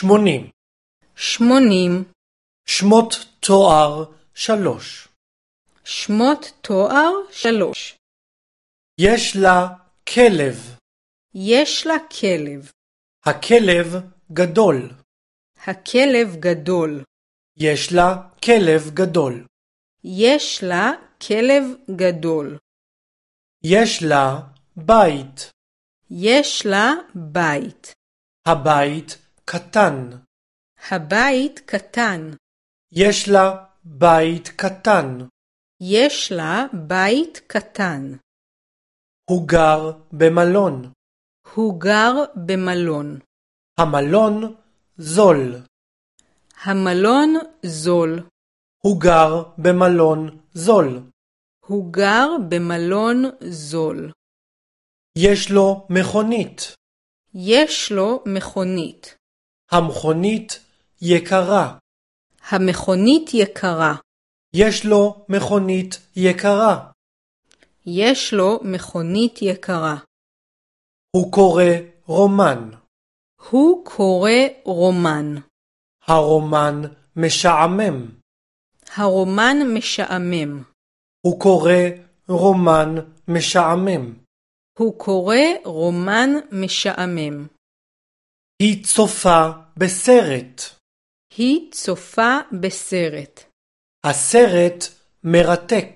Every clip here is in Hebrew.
80. 80. שמות תואר 3. שמות תואר 3. יש לה כלב. יש לה כלב. הכלב גדול. הכלב גדול. יש לה כלב גדול. יש לה כלב גדול. יש לה בית. יש לה בית. הבית קטן. הבית קטן. יש לה בית קטן. יש לה בית קטן. הוא גר במלון. הוא גר במלון. המלון זול. המלון זול. הוא גר במלון זול. הוא גר במלון זול. יש לו מכונית. יש לו מכונית. המכונית יקרה. המכונית יקרה. יש לו מכונית יקרה. יש לו מכונית יקרה. הוא קורא רומן. הוא קורא רומן. הרומן משעמם. הרומן משעמם. הוא קורא רומן משעמם. הוא קורא רומן משעמם. היא צופה בסרט. היא צופה בסרט. הסרט מרתק.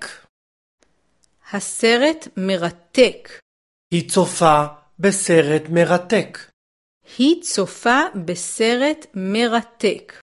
הסרט מרתק. היא צופה בסרט מרתק. היא צופה בסרט מרתק.